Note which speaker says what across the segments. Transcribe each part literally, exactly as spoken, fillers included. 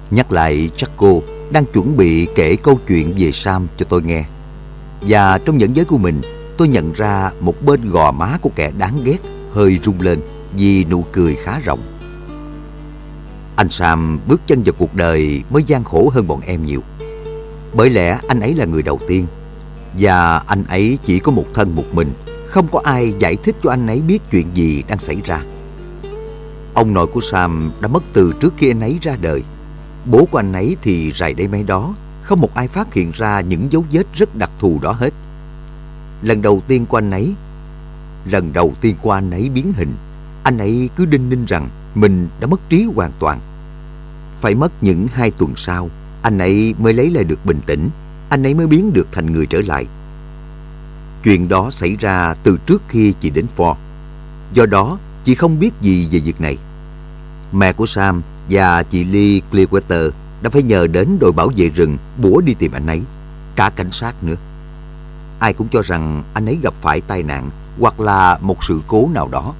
Speaker 1: Nhắc lại Jaco đang chuẩn bị kể câu chuyện về Sam cho tôi nghe. Và trong nhẫn giới của mình, tôi nhận ra một bên gò má của kẻ đáng ghét hơi rung lên vì nụ cười khá rộng. Anh Sam bước chân vào cuộc đời mới gian khổ hơn bọn em nhiều. Bởi lẽ anh ấy là người đầu tiên, và anh ấy chỉ có một thân một mình, không có ai giải thích cho anh ấy biết chuyện gì đang xảy ra. Ông nội của Sam đã mất từ trước khi anh ấy ra đời. Bố của anh ấy thì rày đây mấy đó, không một ai phát hiện ra những dấu vết rất đặc thù đó hết. Lần đầu tiên của anh ấy, lần đầu tiên của anh ấy biến hình, anh ấy cứ đinh ninh rằng mình đã mất trí hoàn toàn. Phải mất những hai tuần sau, anh ấy mới lấy lại được bình tĩnh, anh ấy mới biến được thành người trở lại. Chuyện đó xảy ra từ trước khi chị đến Ford. Do đó, chị không biết gì về việc này. Mẹ của Sam và chị Lee Clearwater đã phải nhờ đến đội bảo vệ rừng bủa đi tìm anh ấy, cả cảnh sát nữa. Ai cũng cho rằng anh ấy gặp phải tai nạn hoặc là một sự cố nào đó.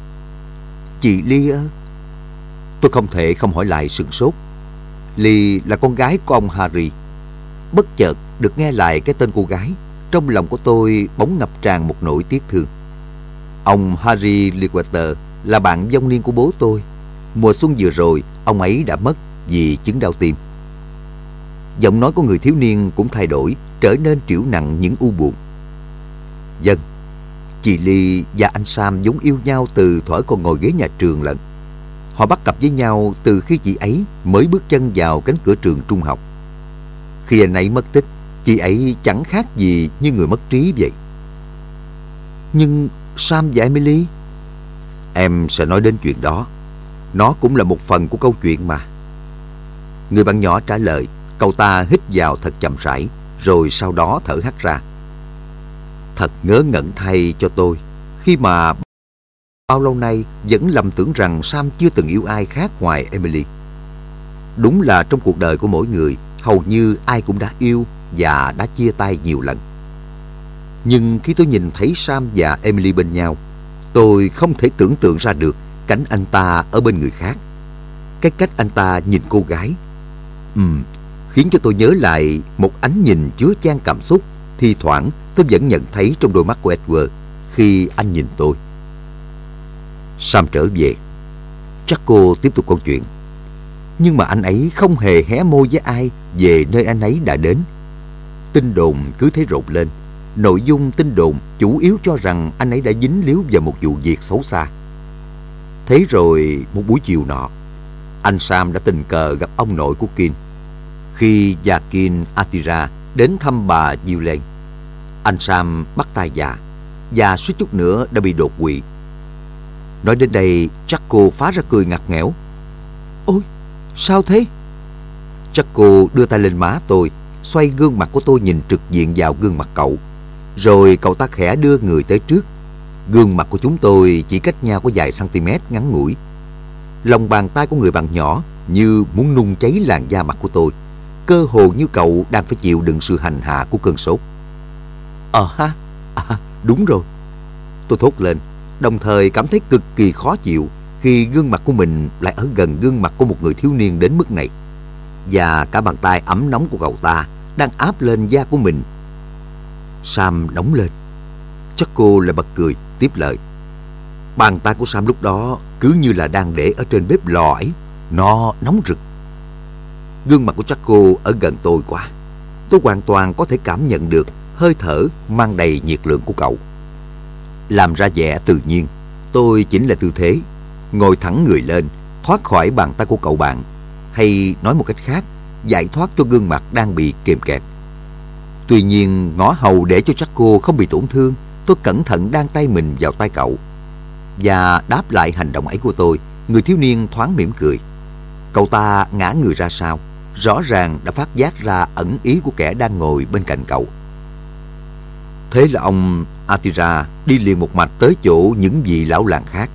Speaker 1: Chị Lee ơ? Tôi không thể không hỏi lại sửng sốt. Lee là con gái của ông Harry. Bất chợt được nghe lại cái tên cô gái, trong lòng của tôi bỗng ngập tràn một nỗi tiếc thương. Ông Harry Clearwater là bạn vong niên của bố tôi. Mùa xuân vừa rồi, ông ấy đã mất vì chứng đau tim. Giọng nói của người thiếu niên cũng thay đổi, trở nên trĩu nặng những u buồn. Vâng, chị Lee và anh Sam vốn yêu nhau từ thuở còn ngồi ghế nhà trường lận. Họ bắt cặp với nhau từ khi chị ấy mới bước chân vào cánh cửa trường trung học. Khi anh ấy mất tích, chị ấy chẳng khác gì như người mất trí vậy. Nhưng Sam và Emily? Em sẽ nói đến chuyện đó. Nó cũng là một phần của câu chuyện mà. Người bạn nhỏ trả lời. Cậu ta hít vào thật chậm rãi, rồi sau đó thở hắt ra. Thật ngớ ngẩn thay cho tôi, khi mà bao lâu nay vẫn lầm tưởng rằng Sam chưa từng yêu ai khác ngoài Emily. Đúng là trong cuộc đời của mỗi người, hầu như ai cũng đã yêu và đã chia tay nhiều lần. Nhưng khi tôi nhìn thấy Sam và Emily bên nhau, tôi không thể tưởng tượng ra được cảnh anh ta ở bên người khác. Cái cách anh ta nhìn cô gái Ừm khiến cho tôi nhớ lại một ánh nhìn chứa chan cảm xúc thi thoảng tôi vẫn nhận thấy trong đôi mắt của Edward khi anh nhìn tôi. Sam trở về. Jaco tiếp tục câu chuyện. Nhưng mà anh ấy không hề hé môi với ai về nơi anh ấy đã đến. Tin đồn cứ thế rộn lên. Nội dung tin đồn chủ yếu cho rằng anh ấy đã dính líu vào một vụ việc xấu xa. Thế rồi một buổi chiều nọ, anh Sam đã tình cờ gặp ông nội của Kin. Khi Yakin Atira đến thăm bà Gillen, anh Sam bắt tay dạ và suýt chút nữa đã bị đột quỵ. Nói đến đây, Jaco phá ra cười ngặt nghẽo. Ôi, sao thế? Jaco đưa tay lên má tôi, xoay gương mặt của tôi nhìn trực diện vào gương mặt cậu. Rồi cậu ta khẽ đưa người tới trước. Gương mặt của chúng tôi chỉ cách nhau có vài cm ngắn ngủi. Lòng bàn tay của người bạn nhỏ như muốn nung cháy làn da mặt của tôi, cơ hồ như cậu đang phải chịu đựng sự hành hạ của cơn sốt. Ờ ha, à, đúng rồi. Tôi thốt lên, đồng thời cảm thấy cực kỳ khó chịu khi gương mặt của mình lại ở gần gương mặt của một người thiếu niên đến mức này. Và cả bàn tay ấm nóng của cậu ta đang áp lên da của mình. Sam nóng lên. Jaco lại bật cười, tiếp lời. Bàn tay của Sam lúc đó cứ như là đang để ở trên bếp lò ấy. Nó nóng rực. Gương mặt của Jaco ở gần tôi quá. Tôi hoàn toàn có thể cảm nhận được hơi thở mang đầy nhiệt lượng của cậu. Làm ra vẻ tự nhiên, tôi chỉnh lại tư thế, ngồi thẳng người lên, thoát khỏi bàn tay của cậu bạn. Hay nói một cách khác, giải thoát cho gương mặt đang bị kìm kẹp. Tuy nhiên, ngỏ hầu để cho Jaco không bị tổn thương, tôi cẩn thận đan tay mình vào tay cậu. Và đáp lại hành động ấy của tôi, người thiếu niên thoáng mỉm cười. Cậu ta ngã người ra sau, rõ ràng đã phát giác ra ẩn ý của kẻ đang ngồi bên cạnh cậu. Thế là ông Atira đi liền một mạch tới chỗ những vị lão làng khác.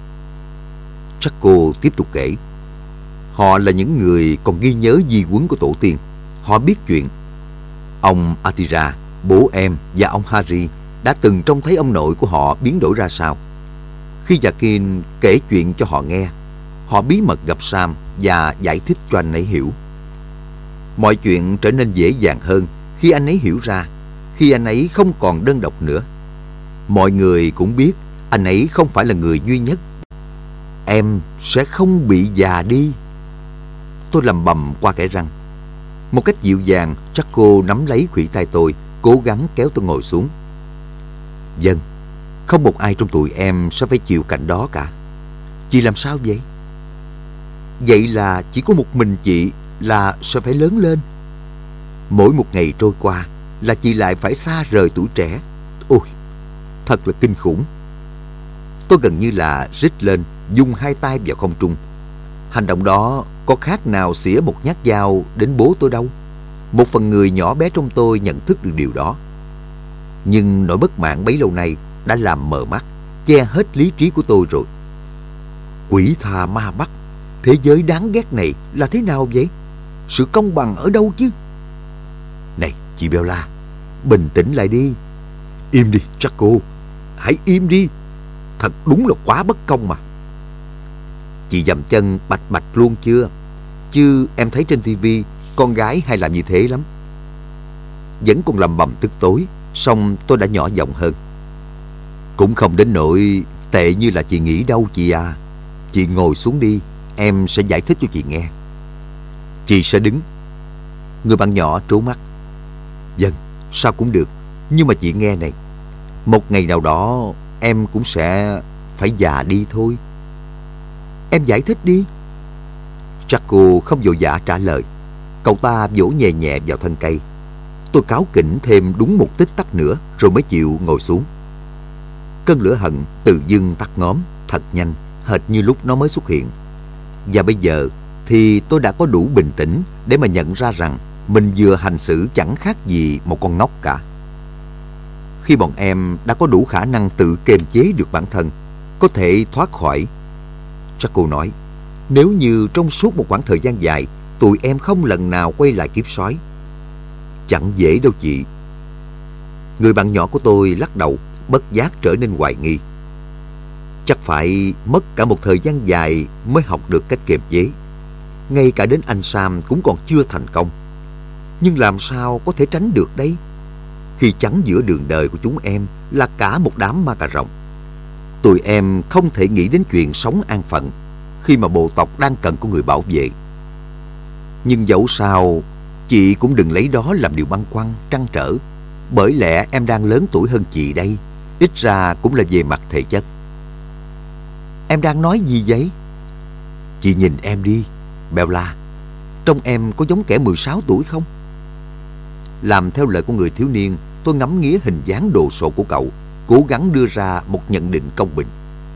Speaker 1: Jaco tiếp tục kể. Họ là những người còn ghi nhớ di huấn của tổ tiên. Họ biết chuyện. Ông Atira, bố em và ông Harry đã từng trông thấy ông nội của họ biến đổi ra sao. Khi Yakin kể chuyện cho họ nghe, họ bí mật gặp Sam và giải thích cho anh ấy hiểu. Mọi chuyện trở nên dễ dàng hơn khi anh ấy hiểu ra, khi anh ấy không còn đơn độc nữa. Mọi người cũng biết anh ấy không phải là người duy nhất. Em sẽ không bị già đi. Tôi lầm bầm qua kẽ răng. Một cách dịu dàng, Jaco nắm lấy khuỷu tay tôi, cố gắng kéo tôi ngồi xuống. Vâng, không một ai trong tụi em sẽ phải chịu cảnh đó cả. Chị làm sao vậy? Vậy là chỉ có một mình chị là sẽ phải lớn lên. Mỗi một ngày trôi qua là chị lại phải xa rời tuổi trẻ. Ôi, thật là kinh khủng. Tôi gần như là rít lên, dùng hai tay vào không trung. Hành động đó có khác nào xỉa một nhát dao đến bố tôi đâu. Một phần người nhỏ bé trong tôi nhận thức được điều đó. Nhưng nỗi bất mãn bấy lâu nay đã làm mờ mắt, che hết lý trí của tôi rồi. Quỷ tha ma bắt, thế giới đáng ghét này là thế nào vậy? Sự công bằng ở đâu chứ? Này chị Bella, bình tĩnh lại đi. Im đi Jaco, hãy im đi. Thật đúng là quá bất công mà. Chị dậm chân bạch bạch luôn chưa? Chứ em thấy trên tivi con gái hay làm như thế lắm. Vẫn còn lầm bầm tức tối, song tôi đã nhỏ giọng hơn. Cũng không đến nỗi tệ như là chị nghĩ đâu chị à. Chị ngồi xuống đi, em sẽ giải thích cho chị nghe. Chị sẽ đứng. Người bạn nhỏ trố mắt. Vâng, sao cũng được. Nhưng mà chị nghe này, một ngày nào đó em cũng sẽ phải già đi thôi. Em giải thích đi. Jaco không vội vã trả lời. Cậu ta vỗ nhẹ nhẹ vào thân cây. Tôi cáu kỉnh thêm đúng một tích tắc nữa rồi mới chịu ngồi xuống. Cơn lửa hận tự dưng tắt ngóm thật nhanh, hệt như lúc nó mới xuất hiện. Và bây giờ thì tôi đã có đủ bình tĩnh để mà nhận ra rằng mình vừa hành xử chẳng khác gì một con ngốc cả. Khi bọn em đã có đủ khả năng tự kiềm chế được bản thân, có thể thoát khỏi. Jaco nói, nếu như trong suốt một khoảng thời gian dài tụi em không lần nào quay lại kiếp sói. Chẳng dễ đâu chị. Người bạn nhỏ của tôi lắc đầu, bất giác trở nên hoài nghi. Chắc phải mất cả một thời gian dài mới học được cách kiềm chế. Ngay cả đến anh Sam cũng còn chưa thành công. Nhưng làm sao có thể tránh được đây? Khi chắn giữa đường đời của chúng em là cả một đám ma cà rồng. Tụi em không thể nghĩ đến chuyện sống an phận khi mà bộ tộc đang cần có người bảo vệ. Nhưng dẫu sao, chị cũng đừng lấy đó làm điều băn khoăn, trăn trở. Bởi lẽ em đang lớn tuổi hơn chị đây, ít ra cũng là về mặt thể chất. Em đang nói gì vậy? Chị nhìn em đi, Bella. Trông em có giống kẻ mười sáu tuổi không? Làm theo lời của người thiếu niên, tôi ngắm nghía hình dáng đồ sộ của cậu, cố gắng đưa ra một nhận định công bình.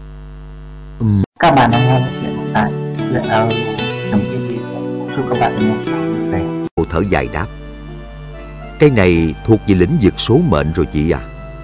Speaker 2: Uhm. Các bạn đang nghe chuyện tại chuyện ở trong cái video. Chúc các bạn nghe chuyện về.
Speaker 1: Cô thở dài đáp, cái này thuộc về lĩnh vực số mệnh rồi chị à.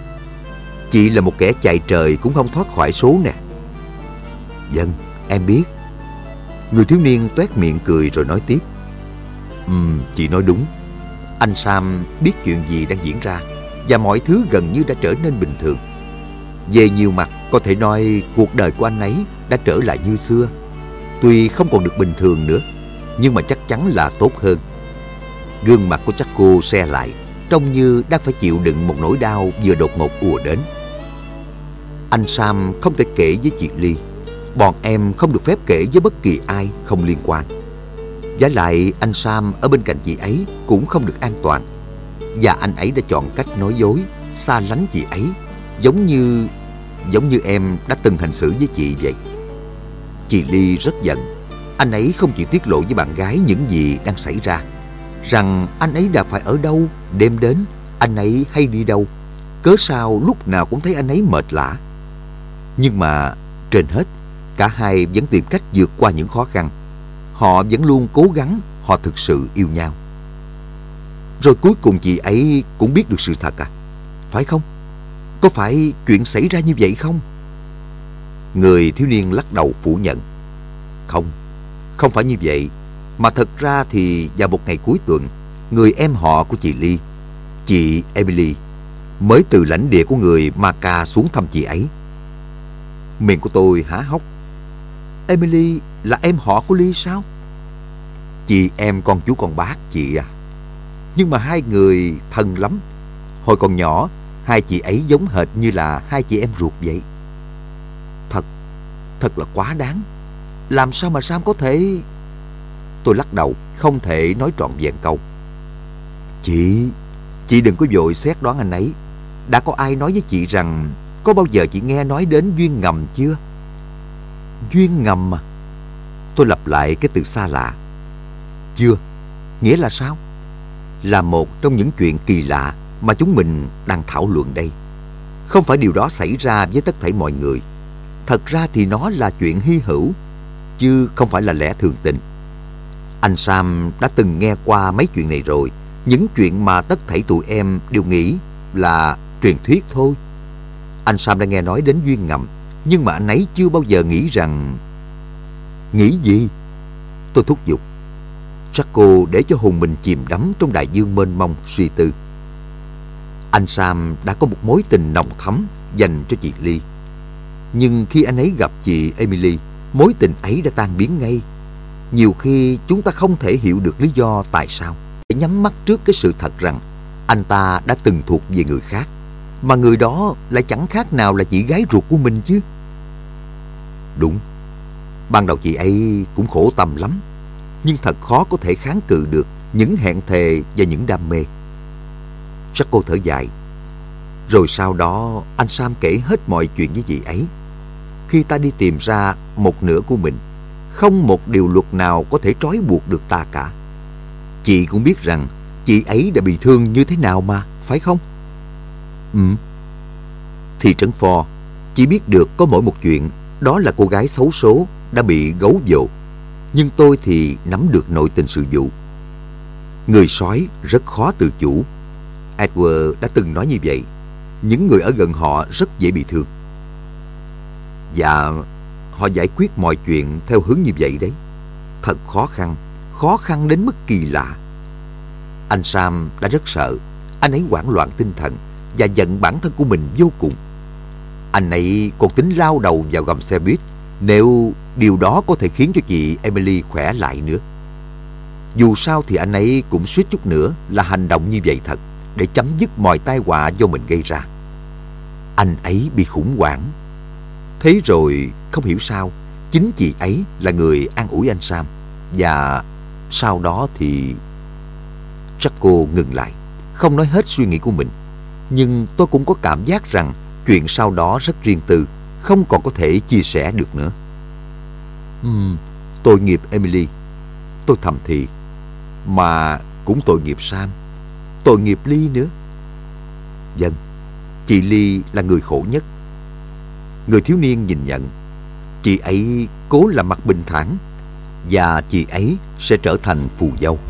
Speaker 1: Chị là một kẻ chạy trời cũng không thoát khỏi số nè. Vâng, em biết. Người thiếu niên toét miệng cười rồi nói tiếp. Ừm, chị nói đúng. Anh Sam biết chuyện gì đang diễn ra và mọi thứ gần như đã trở nên bình thường. Về nhiều mặt, có thể nói cuộc đời của anh ấy đã trở lại như xưa. Tuy không còn được bình thường nữa, nhưng mà chắc chắn là tốt hơn. Gương mặt của Jaco se lại, trông như đang phải chịu đựng một nỗi đau vừa đột ngột ùa đến. Anh Sam không thể kể với chị Ly. Bọn em không được phép kể với bất kỳ ai không liên quan. Vả lại anh Sam ở bên cạnh chị ấy cũng không được an toàn. Và anh ấy đã chọn cách nói dối, xa lánh chị ấy, giống như giống như em đã từng hành xử với chị vậy. Chị Ly rất giận. Anh ấy không chịu tiết lộ với bạn gái những gì đang xảy ra, rằng anh ấy đã phải ở đâu, đêm đến anh ấy hay đi đâu, cớ sao lúc nào cũng thấy anh ấy mệt lả. Nhưng mà trên hết, cả hai vẫn tìm cách vượt qua những khó khăn. Họ vẫn luôn cố gắng, họ thực sự yêu nhau. Rồi cuối cùng chị ấy cũng biết được sự thật à? Phải không? Có phải chuyện xảy ra như vậy không? Người thiếu niên lắc đầu phủ nhận. Không, không phải như vậy. Mà thật ra thì vào một ngày cuối tuần, người em họ của chị Ly, chị Emily, mới từ lãnh địa của người Maka xuống thăm chị ấy. Miệng của tôi há hốc. Emily là em họ của Ly sao? Chị em con chú con bác chị à. Nhưng mà hai người thân lắm. Hồi còn nhỏ, hai chị ấy giống hệt như là hai chị em ruột vậy. Thật, thật là quá đáng. Làm sao mà Sam có thể... Tôi lắc đầu, không thể nói trọn vẹn câu. Chị, chị đừng có vội xét đoán anh ấy. Đã có ai nói với chị rằng có bao giờ chị nghe nói đến duyên ngầm chưa? Duyên ngầm à? Tôi lặp lại cái từ xa lạ. Chưa. Nghĩa là sao? Là một trong những chuyện kỳ lạ mà chúng mình đang thảo luận đây. Không phải điều đó xảy ra với tất thảy mọi người. Thật ra thì nó là chuyện hy hữu, chứ không phải là lẽ thường tình. Anh Sam đã từng nghe qua mấy chuyện này rồi. Những chuyện mà tất thảy tụi em đều nghĩ là truyền thuyết thôi. Anh Sam đã nghe nói đến duyên ngầm, nhưng mà anh ấy chưa bao giờ nghĩ rằng... Nghĩ gì? Tôi thúc giục. Jaco để cho hồn mình chìm đắm trong đại dương mênh mông suy tư. Anh Sam đã có một mối tình nồng thắm dành cho chị Ly. Nhưng khi anh ấy gặp chị Emily, mối tình ấy đã tan biến ngay. Nhiều khi chúng ta không thể hiểu được lý do tại sao. Để nhắm mắt trước cái sự thật rằng anh ta đã từng thuộc về người khác, mà người đó lại chẳng khác nào là chị gái ruột của mình chứ. Đúng, ban đầu chị ấy cũng khổ tâm lắm, nhưng thật khó có thể kháng cự được những hẹn thề và những đam mê. Jaco thở dài. Rồi sau đó anh Sam kể hết mọi chuyện với chị ấy. Khi ta đi tìm ra một nửa của mình, không một điều luật nào có thể trói buộc được ta cả. Chị cũng biết rằng chị ấy đã bị thương như thế nào mà, phải không? Ừ. Thị trấn Ford chỉ biết được có mỗi một chuyện, đó là cô gái xấu số đã bị gấu vồ. Nhưng tôi thì nắm được nội tình sự vụ. Người sói rất khó tự chủ. Edward đã từng nói như vậy. Những người ở gần họ rất dễ bị thương. Và họ giải quyết mọi chuyện theo hướng như vậy đấy. Thật khó khăn, khó khăn đến mức kỳ lạ. Anh Sam đã rất sợ. Anh ấy hoảng loạn tinh thần và giận bản thân của mình vô cùng. Anh ấy còn tính lao đầu vào gầm xe buýt nếu điều đó có thể khiến cho chị Emily khỏe lại nữa. Dù sao thì anh ấy cũng suýt chút nữa là hành động như vậy thật, để chấm dứt mọi tai họa do mình gây ra. Anh ấy bị khủng hoảng. Thế rồi không hiểu sao chính chị ấy là người an ủi anh Sam. Và sau đó thì... Jaco ngừng lại, không nói hết suy nghĩ của mình. Nhưng tôi cũng có cảm giác rằng chuyện sau đó rất riêng tư, không còn có thể chia sẻ được nữa. uhm, Tội nghiệp Emily, tôi thầm thì. Mà cũng tội nghiệp Sam, tội nghiệp Ly nữa. Vâng, chị Ly là người khổ nhất. Người thiếu niên nhìn nhận. Chị ấy cố làm mặt bình thản, và chị ấy sẽ trở thành phù dâu.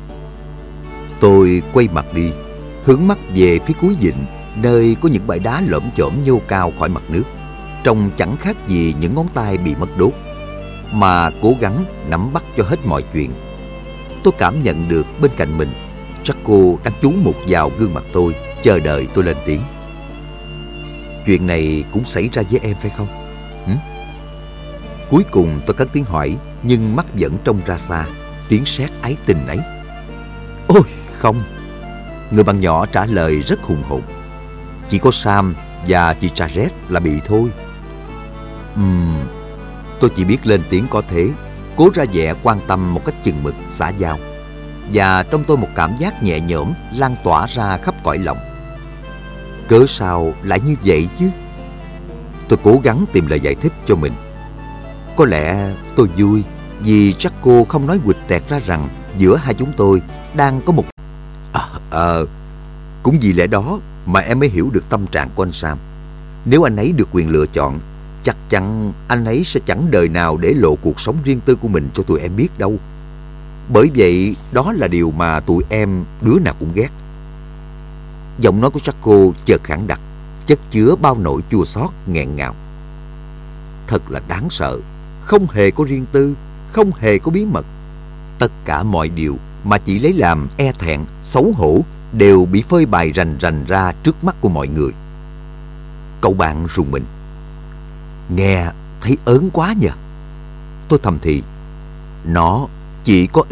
Speaker 1: Tôi quay mặt đi, hướng mắt về phía cuối vịnh, nơi có những bãi đá lởm chởm nhô cao khỏi mặt nước, trông chẳng khác gì những ngón tay bị mất đốt, mà cố gắng nắm bắt cho hết mọi chuyện. Tôi cảm nhận được bên cạnh mình, Jaco đang chú mục vào gương mặt tôi, chờ đợi tôi lên tiếng. Chuyện này cũng xảy ra với em phải không? Hử? Cuối cùng tôi cất tiếng hỏi, nhưng mắt vẫn trông ra xa, tiếng sét ái tình ấy. Ôi không, người bạn nhỏ trả lời rất hùng hồn. Chỉ có Sam và chị Jared là bị thôi. Ừm, tôi chỉ biết lên tiếng có thế, cố ra vẻ quan tâm một cách chừng mực, xã giao. Và trong tôi một cảm giác nhẹ nhõm lan tỏa ra khắp cõi lòng. Cớ sao lại như vậy chứ? Tôi cố gắng tìm lời giải thích cho mình. Có lẽ tôi vui vì Jaco không nói quịch tẹt ra rằng giữa hai chúng tôi đang có một... À, à, cũng vì lẽ đó mà em mới hiểu được tâm trạng của anh Sam. Nếu anh ấy được quyền lựa chọn, chắc chắn anh ấy sẽ chẳng đời nào để lộ cuộc sống riêng tư của mình cho tụi em biết đâu. Bởi vậy đó là điều mà tụi em đứa nào cũng ghét. Giọng nói của Jaco chợt khản đặc, chất chứa bao nỗi chua xót nghẹn ngào. Thật là đáng sợ. Không hề có riêng tư, không hề có bí mật. Tất cả mọi điều mà chị lấy làm e thẹn, xấu hổ đều bị phơi bày rành rành ra trước mắt của mọi người. Cậu bạn rùng mình. Nghe thấy ớn quá nhỉ? Tôi thầm thì. Nó chỉ có ít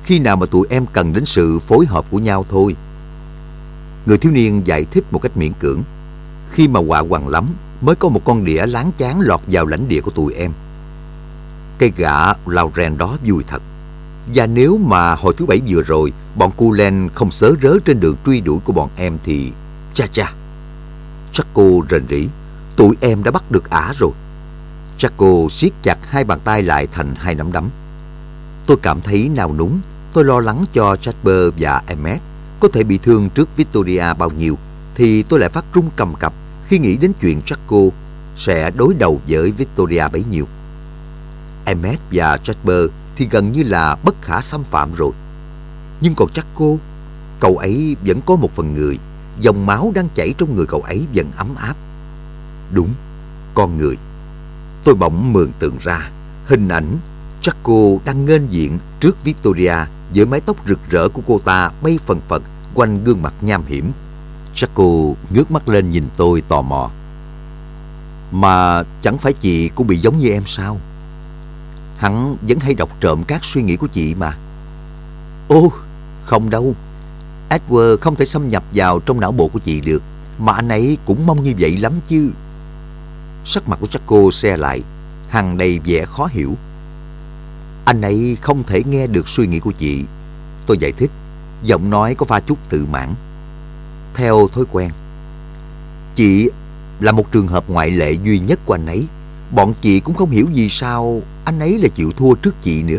Speaker 1: khi nào mà tụi em cần đến sự phối hợp của nhau thôi. Người thiếu niên giải thích một cách miễn cưỡng. Khi mà quạ quằn lắm, mới có một con đĩa láng cháng lọt vào lãnh địa của tụi em. Cây gã Lauren đó vui thật. Và nếu mà hồi thứ bảy vừa rồi bọn Cullen không sớ rớ trên đường truy đuổi của bọn em thì... Cha cha! Jaco rền rĩ. Tụi em đã bắt được ả rồi. Jaco siết chặt hai bàn tay lại thành hai nắm đấm. Tôi cảm thấy nao núng. Tôi lo lắng cho Jasper và Emmett có thể bị thương trước Victoria bao nhiêu, thì tôi lại phát run cầm cập khi nghĩ đến chuyện Jaco sẽ đối đầu với Victoria bấy nhiêu. Emmett và Jasper thì gần như là bất khả xâm phạm rồi. Nhưng còn Jaco, cậu ấy vẫn có một phần người. Dòng máu đang chảy trong người cậu ấy vẫn ấm áp. Đúng, con người. Tôi bỗng mường tượng ra hình ảnh Jaco đang nghênh diện trước Victoria với mái tóc rực rỡ của cô ta bay phần phật quanh gương mặt nham hiểm. Jaco ngước mắt lên nhìn tôi tò mò. Mà chẳng phải chị cũng bị giống như em sao? Hắn vẫn hay đọc trộm các suy nghĩ của chị mà. Ô, không đâu. Edward không thể xâm nhập vào trong não bộ của chị được, mà anh ấy cũng mong như vậy lắm chứ. Sắc mặt của Jaco se lại, hằn đầy vẻ khó hiểu. Anh ấy không thể nghe được suy nghĩ của chị. Tôi giải thích, giọng nói có pha chút tự mãn. Theo thói quen, chị là một trường hợp ngoại lệ duy nhất của anh ấy. Bọn chị cũng không hiểu vì sao anh ấy lại chịu thua trước chị nữa.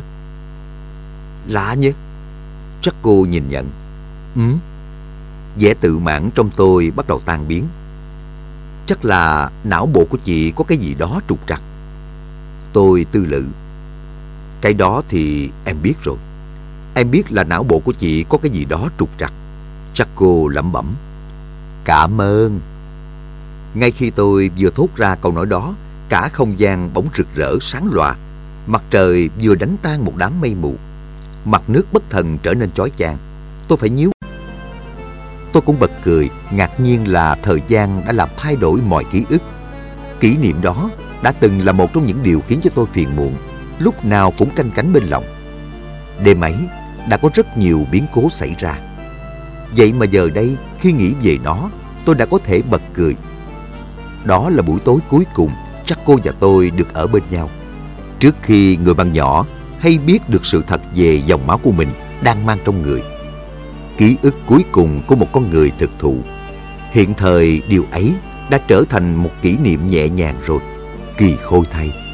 Speaker 1: Lạ nhỉ? Jaco nhìn nhận. Ừ. Vẻ tự mãn trong tôi bắt đầu tan biến. Chắc là não bộ của chị có cái gì đó trục trặc. Tôi tư lự. Cái đó thì em biết rồi. Em biết là não bộ của chị có cái gì đó trục trặc. Jaco lẩm bẩm. Cảm ơn. Ngay khi tôi vừa thốt ra câu nói đó, cả không gian bỗng rực rỡ sáng lòa. Mặt trời vừa đánh tan một đám mây mù. Mặt nước bất thần trở nên chói chang. Tôi phải nhíu. Tôi cũng bật cười, ngạc nhiên là thời gian đã làm thay đổi mọi ký ức. Kỷ niệm đó đã từng là một trong những điều khiến cho tôi phiền muộn, lúc nào cũng canh cánh bên lòng. Đêm ấy đã có rất nhiều biến cố xảy ra. Vậy mà giờ đây, khi nghĩ về nó, tôi đã có thể bật cười. Đó là buổi tối cuối cùng Jaco và tôi được ở bên nhau, trước khi người bạn nhỏ hay biết được sự thật về dòng máu của mình đang mang trong người. Ký ức cuối cùng của một con người thực thụ. Hiện thời điều ấy đã trở thành một kỷ niệm nhẹ nhàng rồi. Kỳ khôi thay.